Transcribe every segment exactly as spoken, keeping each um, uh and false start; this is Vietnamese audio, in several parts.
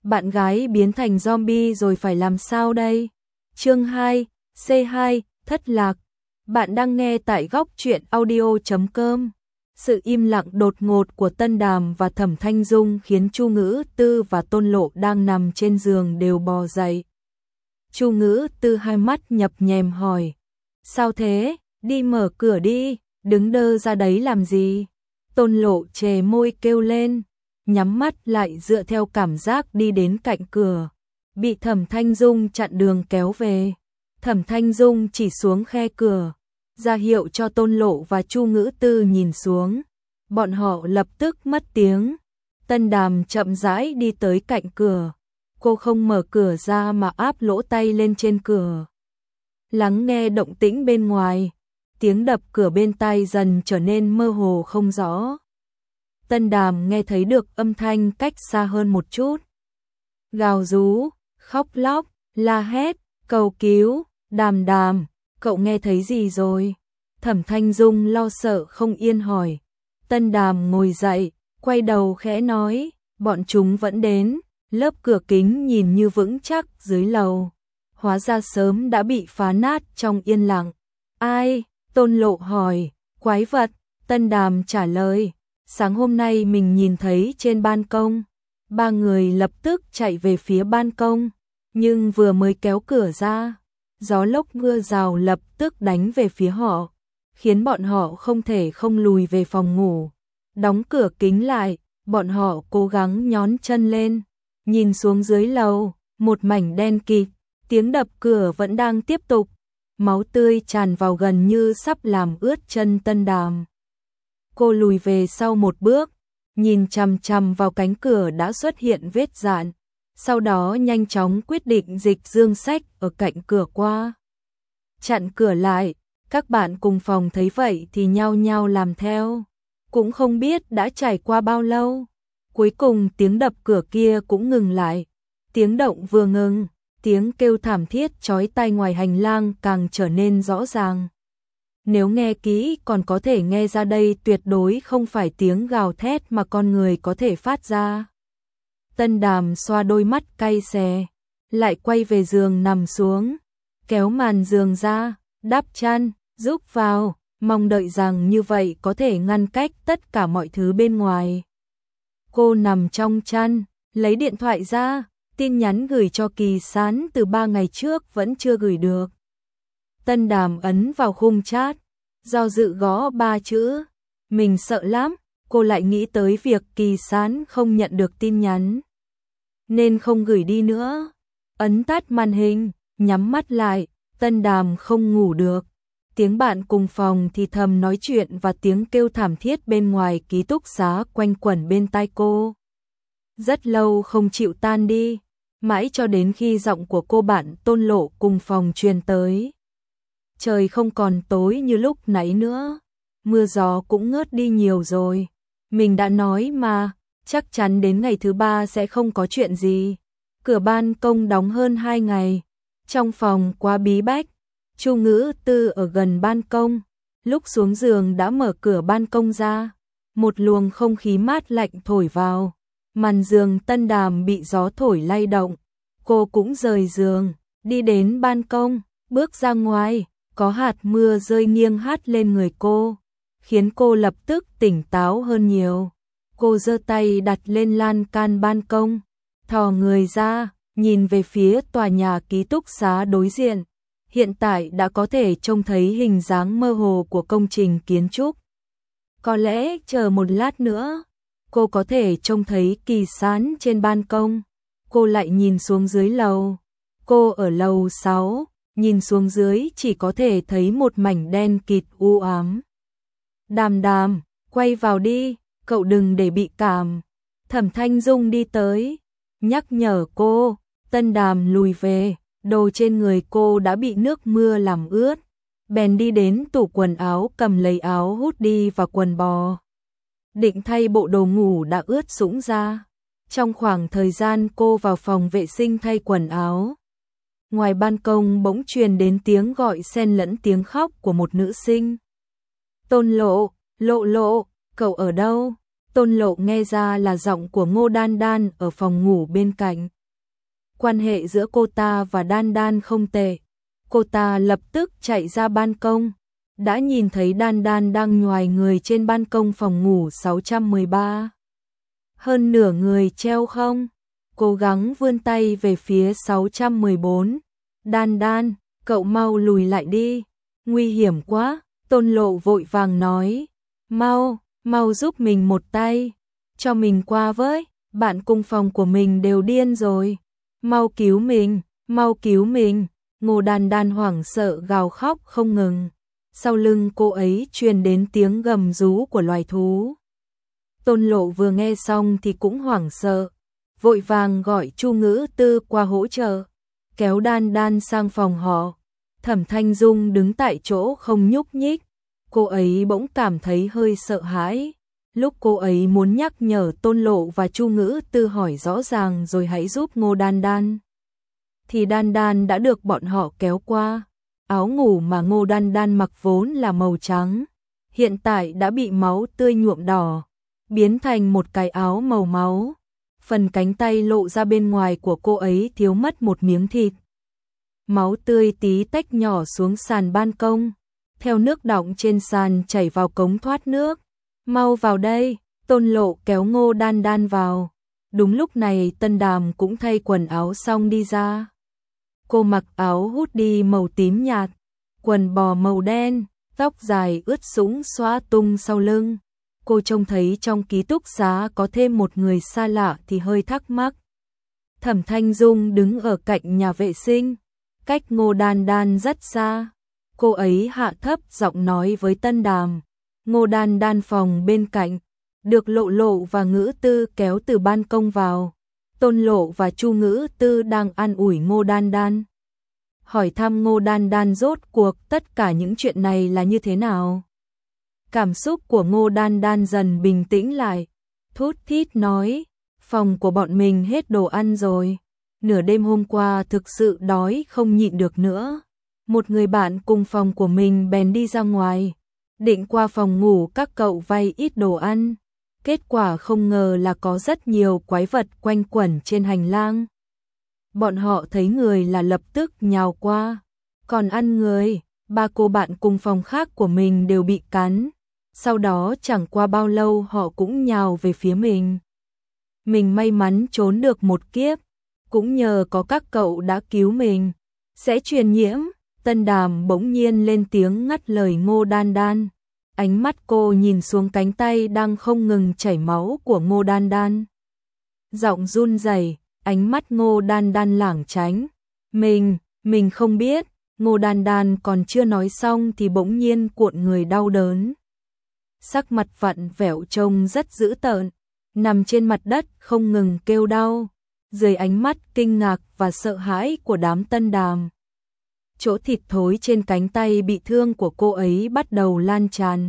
Bạn gái biến thành zombie rồi phải làm sao đây? Chương hai, C hai, thất lạc. Bạn đang nghe tại góc truyện audio chấm com. Sự im lặng đột ngột của Tân Đàm và Thẩm Thanh Dung khiến Chu Ngữ Tư và Tôn Lộ đang nằm trên giường đều bò dậy. Chu Ngữ Tư hai mắt nhập nhèm hỏi: "Sao thế? Đi mở cửa đi, đứng đơ ra đấy làm gì?" Tôn Lộ chề môi kêu lên, nhắm mắt lại dựa theo cảm giác đi đến cạnh cửa, bị Thẩm Thanh Dung chặn đường kéo về. Thẩm Thanh Dung chỉ xuống khe cửa, ra hiệu cho Tôn Lộ và Chu Ngữ Tư nhìn xuống. Bọn họ lập tức mất tiếng. Tân Đàm chậm rãi đi tới cạnh cửa. Cô không mở cửa ra mà áp lỗ tai lên trên cửa, lắng nghe động tĩnh bên ngoài. Tiếng đập cửa bên tai dần trở nên mơ hồ không rõ. Tân Đàm nghe thấy được âm thanh cách xa hơn một chút. Gào rú, khóc lóc, la hét, cầu cứu. Đàm Đàm, cậu nghe thấy gì rồi? Thẩm Thanh Dung lo sợ không yên hỏi. Tân Đàm ngồi dậy, quay đầu khẽ nói, bọn chúng vẫn đến. Lớp cửa kính nhìn như vững chắc dưới lầu, hóa ra sớm đã bị phá nát trong yên lặng. Ai? Tôn Lộ hỏi. Quái vật. Tân Đàm trả lời. Sáng hôm nay mình nhìn thấy trên ban công. Ba người lập tức chạy về phía ban công, nhưng vừa mới kéo cửa ra, gió lốc mưa rào lập tức đánh về phía họ, khiến bọn họ không thể không lùi về phòng ngủ. Đóng cửa kính lại, bọn họ cố gắng nhón chân lên, nhìn xuống dưới lầu, một mảnh đen kịt, tiếng đập cửa vẫn đang tiếp tục, máu tươi tràn vào gần như sắp làm ướt chân Tân Đàm. Cô lùi về sau một bước, nhìn chằm chằm vào cánh cửa đã xuất hiện vết rạn, sau đó nhanh chóng quyết định dịch dương sách ở cạnh cửa qua, chặn cửa lại. Các bạn cùng phòng thấy vậy thì nhao nhao làm theo. Cũng không biết đã trải qua bao lâu, cuối cùng tiếng đập cửa kia cũng ngừng lại. Tiếng động vừa ngừng, tiếng kêu thảm thiết chói tai ngoài hành lang càng trở nên rõ ràng. Nếu nghe kỹ còn có thể nghe ra đây tuyệt đối không phải tiếng gào thét mà con người có thể phát ra. Tân Đàm xoa đôi mắt cay xè, lại quay về giường nằm xuống, kéo màn giường ra, đắp chăn, rúc vào, mong đợi rằng như vậy có thể ngăn cách tất cả mọi thứ bên ngoài. Cô nằm trong chăn, lấy điện thoại ra, tin nhắn gửi cho Kỳ Sán từ ba ngày trước vẫn chưa gửi được. Tân Đàm ấn vào khung chat, do dự gõ ba chữ, mình sợ lắm. Cô lại nghĩ tới việc Kỳ Sán không nhận được tin nhắn, nên không gửi đi nữa. Ấn tắt màn hình, nhắm mắt lại, Tân Đàm không ngủ được. Tiếng bạn cùng phòng thì thầm nói chuyện và tiếng kêu thảm thiết bên ngoài ký túc xá quanh quẩn bên tai cô. Rất lâu không chịu tan đi, mãi cho đến khi giọng của cô bạn Tôn Lộ cùng phòng truyền tới. Trời không còn tối như lúc nãy nữa, mưa gió cũng ngớt đi nhiều rồi. Mình đã nói mà, chắc chắn đến ngày thứ ba sẽ không có chuyện gì. Cửa ban công đóng hơn hai ngày, trong phòng quá bí bách. Chu Ngữ Tư ở gần ban công, lúc xuống giường đã mở cửa ban công ra. Một luồng không khí mát lạnh thổi vào, màn giường Tân Đàm bị gió thổi lay động. Cô cũng rời giường, đi đến ban công, bước ra ngoài, có hạt mưa rơi nghiêng hắt lên người cô, khiến cô lập tức tỉnh táo hơn nhiều. Cô giơ tay đặt lên lan can ban công, thò người ra, nhìn về phía tòa nhà ký túc xá đối diện. Hiện tại đã có thể trông thấy hình dáng mơ hồ của công trình kiến trúc. Có lẽ chờ một lát nữa, cô có thể trông thấy Kỳ Sán trên ban công. Cô lại nhìn xuống dưới lầu. Cô ở lầu sáu, nhìn xuống dưới chỉ có thể thấy một mảnh đen kịt u ám. Đàm Đàm, quay vào đi, cậu đừng để bị cảm. Thẩm Thanh Dung đi tới, nhắc nhở cô. Tân Đàm lùi về, đồ trên người cô đã bị nước mưa làm ướt. Bèn đi đến tủ quần áo cầm lấy áo hoodie và quần bò, định thay bộ đồ ngủ đã ướt sũng ra. Trong khoảng thời gian cô vào phòng vệ sinh thay quần áo, ngoài ban công bỗng truyền đến tiếng gọi xen lẫn tiếng khóc của một nữ sinh. Tôn Lộ, Lộ Lộ, cậu ở đâu? Tôn Lộ nghe ra là giọng của Ngô Đan Đan ở phòng ngủ bên cạnh. Quan hệ giữa cô ta và Đan Đan không tệ. Cô ta lập tức chạy ra ban công, đã nhìn thấy Đan Đan đang nhoài người trên ban công phòng ngủ sáu trăm mười ba. Hơn nửa người treo không, cố gắng vươn tay về phía sáu trăm mười bốn. Đan Đan, cậu mau lùi lại đi, nguy hiểm quá. Tôn Lộ vội vàng nói, mau, mau giúp mình một tay, cho mình qua với, bạn cùng phòng của mình đều điên rồi, mau cứu mình, mau cứu mình. Ngô Đan Đan hoảng sợ gào khóc không ngừng, sau lưng cô ấy truyền đến tiếng gầm rú của loài thú. Tôn Lộ vừa nghe xong thì cũng hoảng sợ, vội vàng gọi Chu Ngữ Tư qua hỗ trợ, kéo Đan Đan sang phòng họ. Thẩm Thanh Dung đứng tại chỗ không nhúc nhích, cô ấy bỗng cảm thấy hơi sợ hãi. Lúc cô ấy muốn nhắc nhở Tôn Lộ và Chu Ngữ Tư hỏi rõ ràng rồi hãy giúp Ngô Đan Đan, thì Đan Đan đã được bọn họ kéo qua. Áo ngủ mà Ngô Đan Đan mặc vốn là màu trắng, hiện tại đã bị máu tươi nhuộm đỏ, biến thành một cái áo màu máu. Phần cánh tay lộ ra bên ngoài của cô ấy thiếu mất một miếng thịt. Máu tươi tí tách nhỏ xuống sàn ban công, theo nước đọng trên sàn chảy vào cống thoát nước. Mau vào đây, Tôn Lộ kéo Ngô Đan Đan vào. Đúng lúc này Tân Đàm cũng thay quần áo xong đi ra. Cô mặc áo hoodie màu tím nhạt, quần bò màu đen, tóc dài ướt sũng xõa tung sau lưng. Cô trông thấy trong ký túc xá có thêm một người xa lạ thì hơi thắc mắc. Thẩm Thanh Dung đứng ở cạnh nhà vệ sinh, cách Ngô Đan Đan rất xa. Cô ấy hạ thấp giọng nói với Tân Đàm. Ngô Đan Đan phòng bên cạnh, được Lộ Lộ và Ngữ Tư kéo từ ban công vào. Tôn Lộ và Chu Ngữ Tư đang an ủi Ngô Đan Đan, hỏi thăm Ngô Đan Đan rốt cuộc tất cả những chuyện này là như thế nào. Cảm xúc của Ngô Đan Đan dần bình tĩnh lại, thút thít nói, phòng của bọn mình hết đồ ăn rồi, nửa đêm hôm qua thực sự đói không nhịn được nữa. Một người bạn cùng phòng của mình bèn đi ra ngoài, định qua phòng ngủ các cậu vay ít đồ ăn. Kết quả không ngờ là có rất nhiều quái vật quanh quẩn trên hành lang. Bọn họ thấy người là lập tức nhào qua, còn ăn người, ba cô bạn cùng phòng khác của mình đều bị cắn. Sau đó chẳng qua bao lâu họ cũng nhào về phía mình. Mình may mắn trốn được một kiếp, cũng nhờ có các cậu đã cứu mình. Sẽ truyền nhiễm. Tân Đàm bỗng nhiên lên tiếng ngắt lời Ngô Đan Đan. Ánh mắt cô nhìn xuống cánh tay đang không ngừng chảy máu của Ngô Đan Đan. Giọng run rẩy, ánh mắt Ngô Đan Đan lảng tránh. Mình, mình không biết. Ngô Đan Đan còn chưa nói xong thì bỗng nhiên cuộn người đau đớn. Sắc mặt vặn vẹo trông rất dữ tợn, nằm trên mặt đất không ngừng kêu đau. Dưới ánh mắt kinh ngạc và sợ hãi của đám Tân Đàm, chỗ thịt thối trên cánh tay bị thương của cô ấy bắt đầu lan tràn.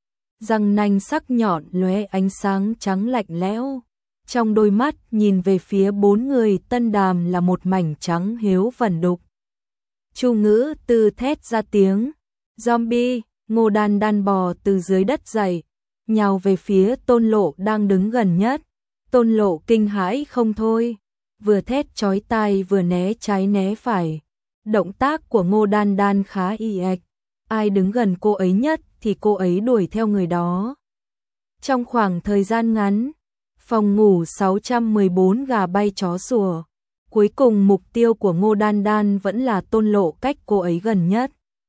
Răng nanh sắc nhọn lóe ánh sáng trắng lạnh lẽo. Trong đôi mắt nhìn về phía bốn người Tân Đàm là một mảnh trắng hiếu vẩn đục. Chu Ngữ Tư thét ra tiếng. Zombie. Ngô Đan Đan bò từ dưới đất dậy, nhào về phía Tôn Lộ đang đứng gần nhất. Tôn Lộ kinh hãi không thôi, vừa thét chói tai vừa né trái né phải. Động tác của Ngô Đan Đan khá y ạch, ai đứng gần cô ấy nhất thì cô ấy đuổi theo người đó. Trong khoảng thời gian ngắn, phòng ngủ sáu trăm mười bốn gà bay chó sủa. Cuối cùng mục tiêu của Ngô Đan Đan vẫn là Tôn Lộ cách cô ấy gần nhất.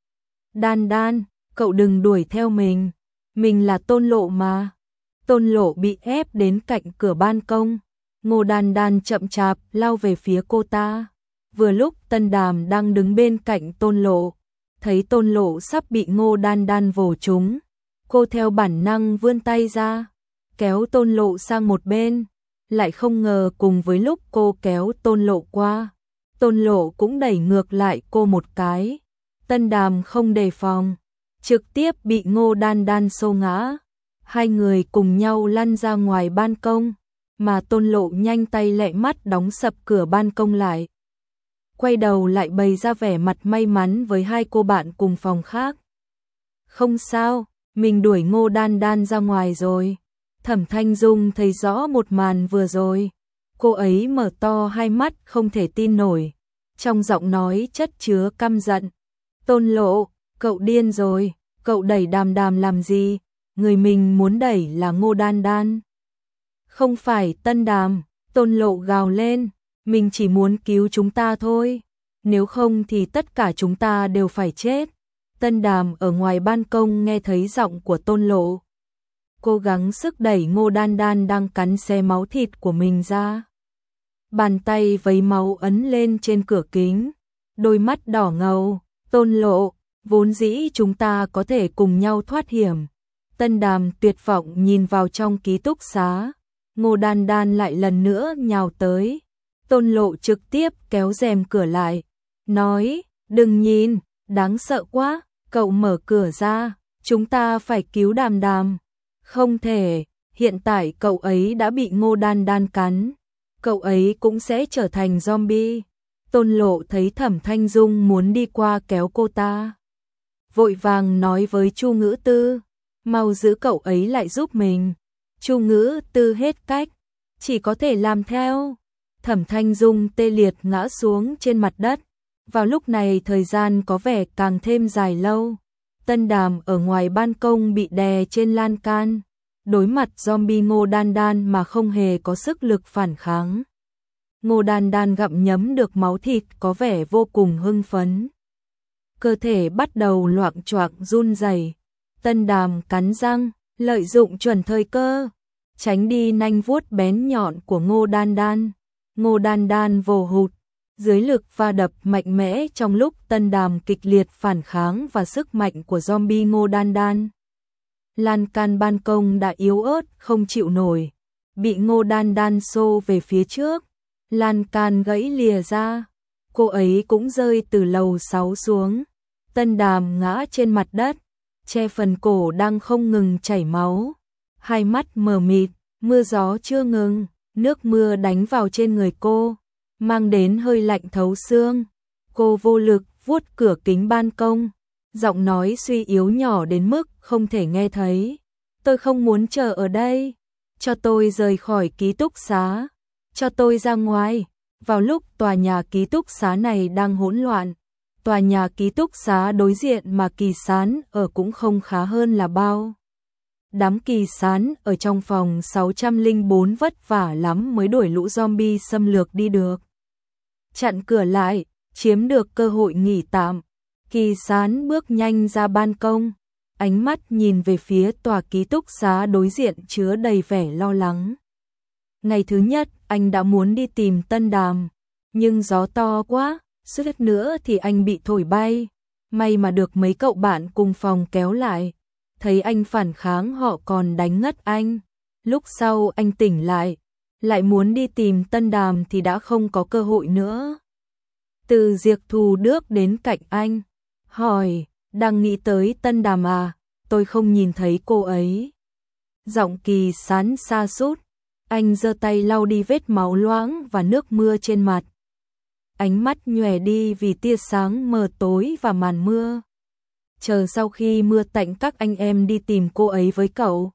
Đan Đan, cậu đừng đuổi theo mình, mình là Tôn Lộ mà. Tôn Lộ bị ép đến cạnh cửa ban công, Ngô Đan Đan chậm chạp lao về phía cô ta. Vừa lúc Tân Đàm đang đứng bên cạnh Tôn Lộ, thấy Tôn Lộ sắp bị Ngô Đan Đan vồ trúng, cô theo bản năng vươn tay ra, kéo Tôn Lộ sang một bên, lại không ngờ cùng với lúc cô kéo Tôn Lộ qua, Tôn Lộ cũng đẩy ngược lại cô một cái. Tân Đàm không đề phòng, trực tiếp bị Ngô Đan Đan xô ngã. Hai người cùng nhau lăn ra ngoài ban công, mà Tôn Lộ nhanh tay lẹ mắt đóng sập cửa ban công lại. Quay đầu lại bày ra vẻ mặt may mắn với hai cô bạn cùng phòng khác. Không sao, mình đuổi Ngô Đan Đan ra ngoài rồi. Thẩm Thanh Dung thấy rõ một màn vừa rồi. Cô ấy mở to hai mắt không thể tin nổi. Trong giọng nói chất chứa căm giận. Tôn Lộ, cậu điên rồi, cậu đẩy Đàm Đàm làm gì? Người mình muốn đẩy là Ngô Đan Đan. Không phải Tân Đàm, Tôn Lộ gào lên. Mình chỉ muốn cứu chúng ta thôi. Nếu không thì tất cả chúng ta đều phải chết. Tân Đàm ở ngoài ban công nghe thấy giọng của Tôn Lộ. Cố gắng sức đẩy Ngô Đan Đan đang cắn xé máu thịt của mình ra. Bàn tay vấy máu ấn lên trên cửa kính. Đôi mắt đỏ ngầu. Tôn Lộ, vốn dĩ chúng ta có thể cùng nhau thoát hiểm. Tân Đàm tuyệt vọng nhìn vào trong ký túc xá. Ngô Đan Đan lại lần nữa nhào tới. Tôn Lộ trực tiếp kéo rèm cửa lại. Nói, đừng nhìn, đáng sợ quá, cậu mở cửa ra, chúng ta phải cứu Đàm Đàm. Không thể, hiện tại cậu ấy đã bị Ngô Đan Đan cắn. Cậu ấy cũng sẽ trở thành zombie. Tôn Lộ thấy Thẩm Thanh Dung muốn đi qua kéo cô ta. Vội vàng nói với Chu Ngữ Tư, mau giữ cậu ấy lại giúp mình. Chu Ngữ Tư hết cách, chỉ có thể làm theo. Thẩm Thanh Dung tê liệt ngã xuống trên mặt đất. Vào lúc này thời gian có vẻ càng thêm dài lâu. Tân Đàm ở ngoài ban công bị đè trên lan can. Đối mặt zombie Ngô Đan Đan mà không hề có sức lực phản kháng. Ngô Đan Đan gặm nhấm được máu thịt có vẻ vô cùng hưng phấn. Cơ thể bắt đầu loạng choạng run rẩy. Tân Đàm cắn răng, lợi dụng chuẩn thời cơ, tránh đi nanh vuốt bén nhọn của Ngô Đan Đan. Ngô Đan Đan vồ hụt, dưới lực va đập mạnh mẽ trong lúc Tân Đàm kịch liệt phản kháng và sức mạnh của zombie Ngô Đan Đan. Lan can ban công đã yếu ớt không chịu nổi, bị Ngô Đan Đan xô về phía trước, lan can gãy lìa ra, cô ấy cũng rơi từ lầu sáu xuống. Tân Đàm ngã trên mặt đất, che phần cổ đang không ngừng chảy máu, hai mắt mờ mịt, mưa gió chưa ngừng, nước mưa đánh vào trên người cô, mang đến hơi lạnh thấu xương. Cô vô lực vuốt cửa kính ban công, giọng nói suy yếu nhỏ đến mức không thể nghe thấy. Tôi không muốn chờ ở đây, cho tôi rời khỏi ký túc xá, cho tôi ra ngoài. Vào lúc tòa nhà ký túc xá này đang hỗn loạn, tòa nhà ký túc xá đối diện mà Kỳ Sán ở cũng không khá hơn là bao. Đám Kỳ Sán ở trong phòng sáu trăm lẻ bốn vất vả lắm mới đuổi lũ zombie xâm lược đi được. Chặn cửa lại, chiếm được cơ hội nghỉ tạm. Kỳ Sán bước nhanh ra ban công, ánh mắt nhìn về phía tòa ký túc xá đối diện chứa đầy vẻ lo lắng. Ngày thứ nhất, anh đã muốn đi tìm Tân Đàm, nhưng gió to quá, suýt nữa thì anh bị thổi bay. May mà được mấy cậu bạn cùng phòng kéo lại. Thấy anh phản kháng họ còn đánh ngất anh. Lúc sau anh tỉnh lại, lại muốn đi tìm Tân Đàm thì đã không có cơ hội nữa. Từ Diệp Thù Đức đến cạnh anh, hỏi, đang nghĩ tới Tân Đàm à, tôi không nhìn thấy cô ấy. Giọng Kỳ Sán sa sút, anh giơ tay lau đi vết máu loãng và nước mưa trên mặt. Ánh mắt nhòe đi vì tia sáng mờ tối và màn mưa. Chờ sau khi mưa tạnh các anh em đi tìm cô ấy với cậu.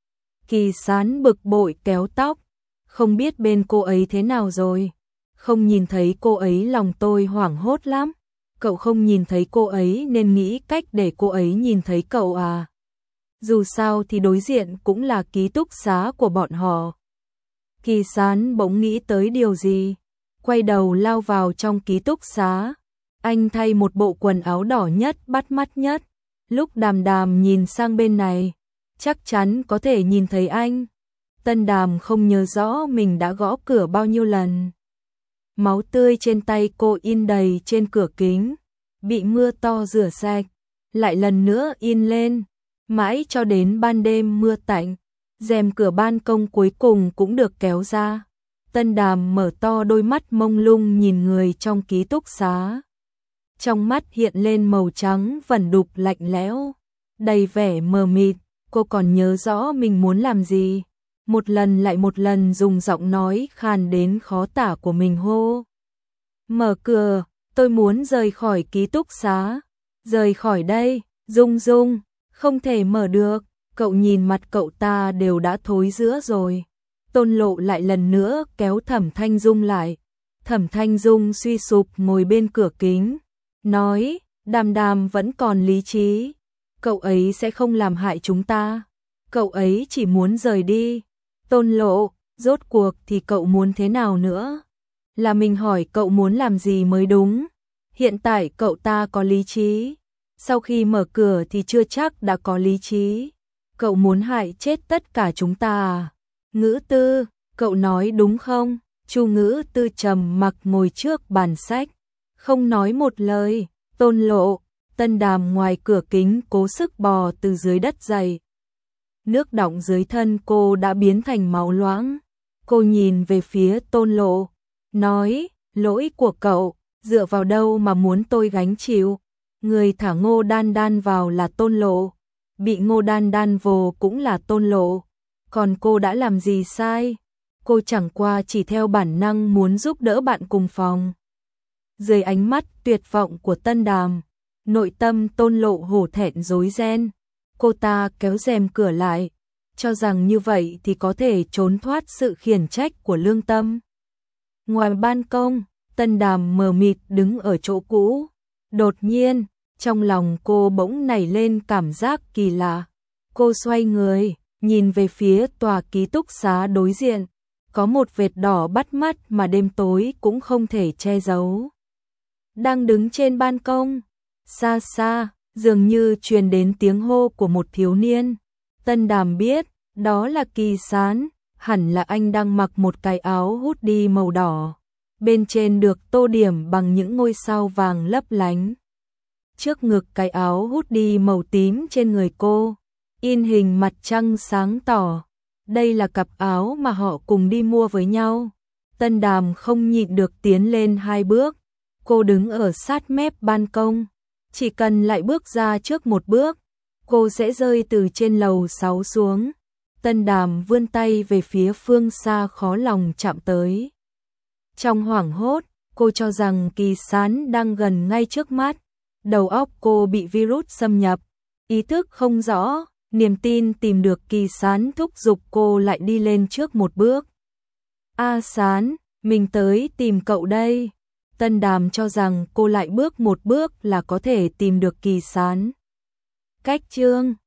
Kỳ Sán bực bội kéo tóc, không biết bên cô ấy thế nào rồi. Không nhìn thấy cô ấy lòng tôi hoảng hốt lắm. Cậu không nhìn thấy cô ấy nên nghĩ cách để cô ấy nhìn thấy cậu à. Dù sao thì đối diện cũng là ký túc xá của bọn họ. Kỳ Sán bỗng nghĩ tới điều gì, quay đầu lao vào trong ký túc xá. Anh thay một bộ quần áo đỏ nhất bắt mắt nhất. Lúc Đàm Đàm nhìn sang bên này, chắc chắn có thể nhìn thấy anh. Tân Đàm không nhớ rõ mình đã gõ cửa bao nhiêu lần. Máu tươi trên tay cô in đầy trên cửa kính, bị mưa to rửa sạch, lại lần nữa in lên, mãi cho đến ban đêm mưa tạnh, rèm cửa ban công cuối cùng cũng được kéo ra. Tân Đàm mở to đôi mắt mông lung nhìn người trong ký túc xá. Trong mắt hiện lên màu trắng vẩn đục lạnh lẽo, đầy vẻ mờ mịt. Cô còn nhớ rõ mình muốn làm gì. Một lần lại một lần dùng giọng nói khàn đến khó tả của mình hô. Mở cửa, tôi muốn rời khỏi ký túc xá. Rời khỏi đây, Dung Dung, không thể mở được. Cậu nhìn mặt cậu ta đều đã thối rữa rồi. Tôn Lộ lại lần nữa kéo Thẩm Thanh Dung lại. Thẩm Thanh Dung suy sụp ngồi bên cửa kính, nói, Đàm Đàm vẫn còn lý trí. Cậu ấy sẽ không làm hại chúng ta. Cậu ấy chỉ muốn rời đi. Tôn Lộ, rốt cuộc thì cậu muốn thế nào nữa? Là mình hỏi cậu muốn làm gì mới đúng. Hiện tại cậu ta có lý trí. Sau khi mở cửa thì chưa chắc đã có lý trí. Cậu muốn hại chết tất cả chúng ta à? Ngữ Tư, cậu nói đúng không? Chu Ngữ Tư trầm mặc ngồi trước bàn sách, không nói một lời. Tôn Lộ, Tân Đàm ngoài cửa kính cố sức bò từ dưới đất dậy. Nước đọng dưới thân cô đã biến thành máu loãng. Cô nhìn về phía Tôn Lộ, nói, lỗi của cậu, dựa vào đâu mà muốn tôi gánh chịu? Người thả Ngô Đan Đan vào là Tôn Lộ, bị Ngô Đan Đan vồ cũng là Tôn Lộ. Còn cô đã làm gì sai? Cô chẳng qua chỉ theo bản năng muốn giúp đỡ bạn cùng phòng. Dưới ánh mắt tuyệt vọng của Tân Đàm, nội tâm Tôn Lộ hổ thẹn rối ren. Cô ta kéo rèm cửa lại, cho rằng như vậy thì có thể trốn thoát sự khiển trách của lương tâm. Ngoài ban công, Tân Đàm mờ mịt đứng ở chỗ cũ. Đột nhiên, trong lòng cô bỗng nảy lên cảm giác kỳ lạ. Cô xoay người, nhìn về phía tòa ký túc xá đối diện. Có một vệt đỏ bắt mắt mà đêm tối cũng không thể che giấu. Đang đứng trên ban công, xa xa, dường như truyền đến tiếng hô của một thiếu niên. Tân Đàm biết, đó là Kỳ Sán, hẳn là anh đang mặc một cái áo hoodie màu đỏ. Bên trên được tô điểm bằng những ngôi sao vàng lấp lánh. Trước ngực cái áo hoodie màu tím trên người cô, in hình mặt trăng sáng tỏ. Đây là cặp áo mà họ cùng đi mua với nhau. Tân Đàm không nhịn được tiến lên hai bước. Cô đứng ở sát mép ban công. Chỉ cần lại bước ra trước một bước, cô sẽ rơi từ trên lầu sáu xuống. Tân Đàm vươn tay về phía phương xa khó lòng chạm tới. Trong hoảng hốt, cô cho rằng Kỳ Sán đang gần ngay trước mắt. Đầu óc cô bị virus xâm nhập, ý thức không rõ, niềm tin tìm được Kỳ Sán thúc giục cô lại đi lên trước một bước. A Sán, mình tới tìm cậu đây. Tân Đàm cho rằng cô lại bước một bước là có thể tìm được Kỳ Sán. Cách chương